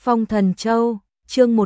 Phong Thần Châu, chương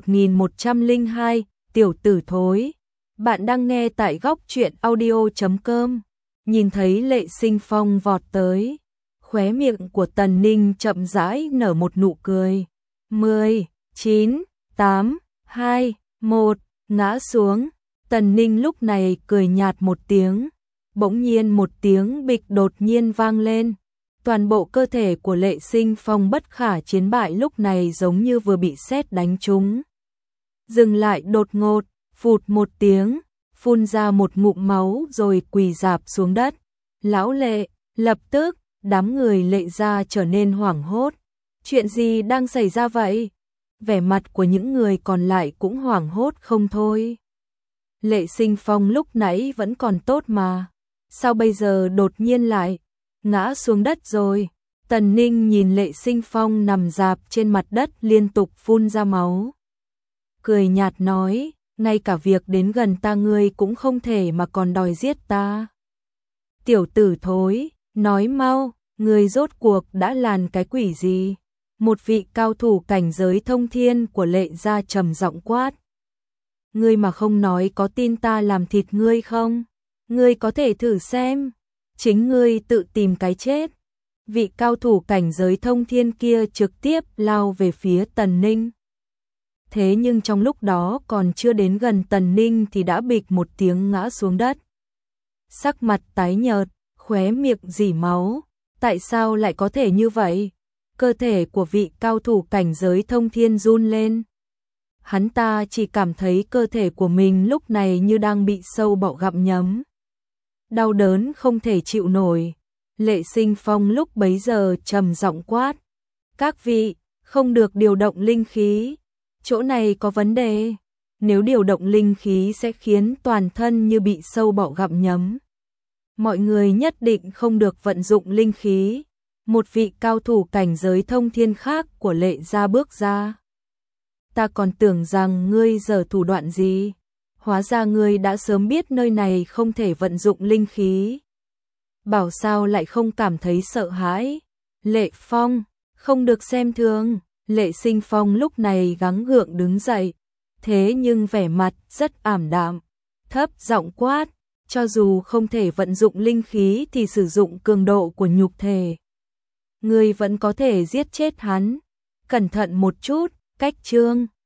1102, tiểu tử thối. Bạn đang nghe tại góc truyện audio.com. Nhìn thấy Lệ Sinh Phong vọt tới, khóe miệng của Tần Ninh chậm rãi nở một nụ cười. 10, 9, 8, 2, 1, ngã xuống. Tần Ninh lúc này cười nhạt một tiếng, bỗng nhiên một tiếng bịch đột nhiên vang lên. Toàn bộ cơ thể của Lệ Sinh Phong bất khả chiến bại lúc này giống như vừa bị sét đánh trúng. Dừng lại đột ngột, phụt một tiếng, phun ra một ngụm máu rồi quỳ rạp xuống đất. Lão Lệ, lập tức, đám người Lệ gia trở nên hoảng hốt. Chuyện gì đang xảy ra vậy? Vẻ mặt của những người còn lại cũng hoảng hốt không thôi. Lệ Sinh Phong lúc nãy vẫn còn tốt mà, sao bây giờ đột nhiên lại ngã xuống đất rồi? Tần Ninh nhìn Lệ Sinh Phong nằm rạp trên mặt đất liên tục phun ra máu, cười nhạt nói, ngay cả việc đến gần ta ngươi cũng không thể mà còn đòi giết ta. Tiểu tử thối, nói mau, ngươi rốt cuộc đã làm cái quỷ gì? Một vị cao thủ cảnh giới thông thiên của Lệ gia trầm giọng quát. Ngươi mà không nói có tin ta làm thịt ngươi không? Ngươi có thể thử xem, chính ngươi tự tìm cái chết. Vị cao thủ cảnh giới thông thiên kia trực tiếp lao về phía Tần Ninh. Thế nhưng trong lúc đó còn chưa đến gần Tần Ninh thì đã bịch một tiếng ngã xuống đất. Sắc mặt tái nhợt, khóe miệng rỉ máu, tại sao lại có thể như vậy? Cơ thể của vị cao thủ cảnh giới thông thiên run lên. Hắn ta chỉ cảm thấy cơ thể của mình lúc này như đang bị sâu bọ gặm nhấm. Đau đớn không thể chịu nổi. Lệ Sinh Phong lúc bấy giờ trầm giọng quát. Các vị, không được điều động linh khí. Chỗ này có vấn đề. Nếu điều động linh khí sẽ khiến toàn thân như bị sâu bọ gặm nhấm. Mọi người nhất định không được vận dụng linh khí. Một vị cao thủ cảnh giới thông thiên khác của Lệ gia bước ra. Ta còn tưởng rằng ngươi giở thủ đoạn gì, hóa ra ngươi đã sớm biết nơi này không thể vận dụng linh khí. Bảo sao lại không cảm thấy sợ hãi? Lệ Phong, không được xem thường. Lệ Sinh Phong lúc này gắng gượng đứng dậy, thế nhưng vẻ mặt rất ảm đạm, thấp giọng quát, cho dù không thể vận dụng linh khí thì sử dụng cường độ của nhục thể. Ngươi vẫn có thể giết chết hắn, cẩn thận một chút. Cách chương